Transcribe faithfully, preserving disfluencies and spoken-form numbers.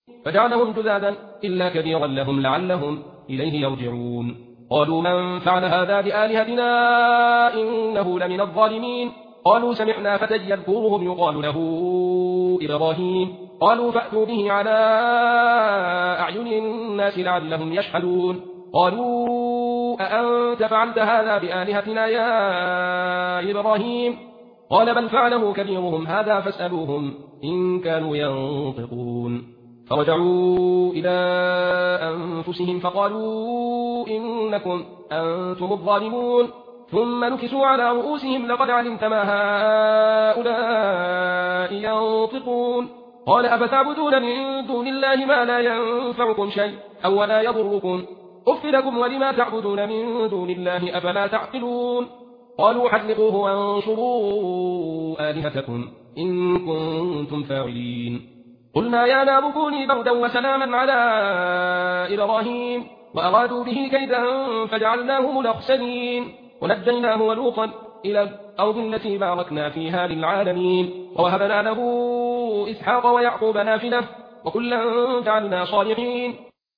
فجعلهم جذاذا إلا كبيرا لهم لعلهم إليه يرجعون. قالوا من فعل هذا بآلهتنا إنه لمن الظالمين. قالوا سمعنا فتى يذكرهم يقال له إبراهيم. قالوا فأتوا به على أعين الناس لعلهم يشهدون. قالوا أأنت فعلت هذا بآلهتنا يا إبراهيم؟ قال بل فعله كبيرهم هذا فاسألوهم إن كانوا ينطقون. فرجعوا إلى أنفسهم فقالوا إنكم أنتم الظالمون. ثم نكسوا على رؤوسهم لقد علمت ما هؤلاء ينطقون. قال أفتعبدون من دون الله ما لا ينفعكم شيء أو ولا يضركم أف لكم ولما تعبدون من دون الله أفلا تعقلون. قالوا حرقوه وانصروا آلهتكم إن كنتم فاعلين. قلنا يا نار كوني بردا وسلاما على إبراهيم وأرادوا به كيدا فجعلناهم الأخسرين. ونجيناه ولوطا إلى الأرض التي باركنا فيها للعالمين. ووهبنا له إسحاق ويعقوب نافلة وكلا جعلنا صالحين.